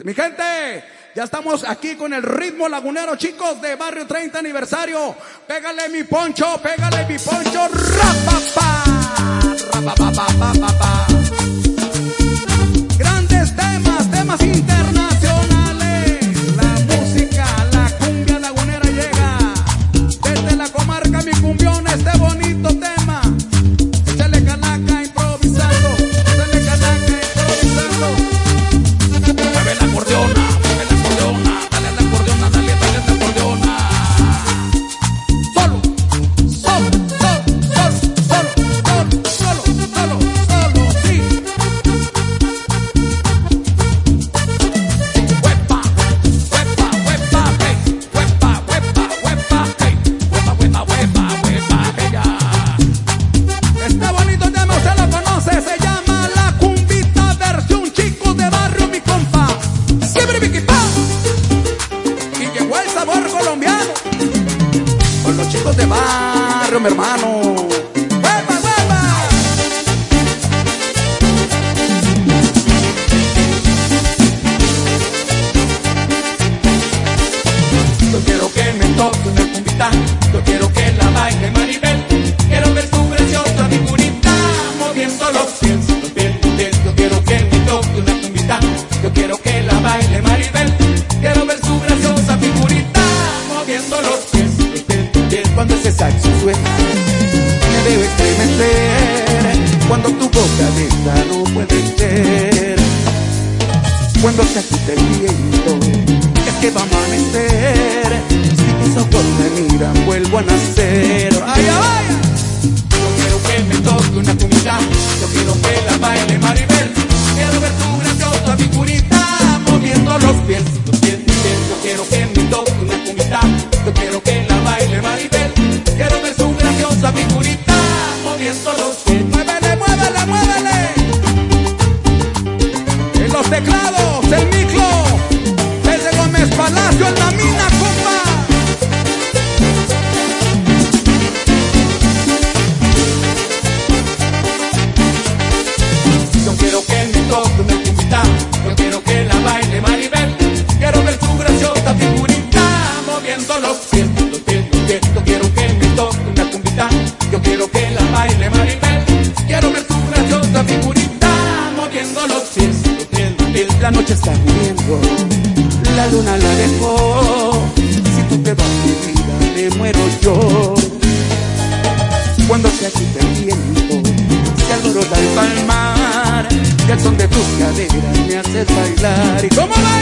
Mi gente, ya estamos aquí con el ritmo lagunero, chicos, de Barrio 30 aniversario. Pégale mi poncho, rapapá, rapapapapapapá. Grandes temas internacionales. La música, la cumbia lagunera llega desde la comarca Mi Cumbión, este bonito tema. Échale calaca improvisando, échale calaca improvisando. Mueve la acordeona, dale a la acordeona, dale a la acordeona. Solo, sí. Huepa, hey, ella. Este bonito tema usted lo conoce, se llama La Cumbita versión chicos de barrio, mi compa. Y llegó el sabor colombiano con los chicos de barrio, mi hermano. ¡Huepa! Yo quiero que me toque una cumbita, yo quiero que la baile Maribel. Quiero ver su graciosa figurita moviendo los pies. Yo quiero que me toque una cumbita, yo quiero que la baile Maribel. Quiero ver su graciosa figurita moviendo los pies. Cuando ese saxo suena, me debe estremecer. Cuando tu boca besa no puede ser. Cuando se agita el viento, es que va a amanecer. Si tus ojos me miran, vuelvo a nacer. ¡Ay, ay! Yo quiero que me toque una cumbita, yo quiero que la baile Maribel. Quiero ver tu graciosa figurita moviendo los pies. Yo quiero que me toque una cumbita, yo quiero que la baile Maribel. Quiero ver su graciosa figurita moviendo los pies. ¡Muévele! En los teclados, el micro, desde Gómez Palacio en la mina, compa. Yo quiero que me toque una cumbita, yo quiero que la baile Maribel. Quiero ver su graciosa figurita moviendo los pies. Yo quiero que me toque una cumbita, yo quiero que la baile Maribel. Quiero ver su graciosa figurita moviendo los pies. La noche está muriendo, la luna la dejó. Si tú te vas, mi vida, me muero yo. Cuando se agita el viento, se alborota el palmar, y al son de tus caderas me haces bailar. ¿Y cómo va?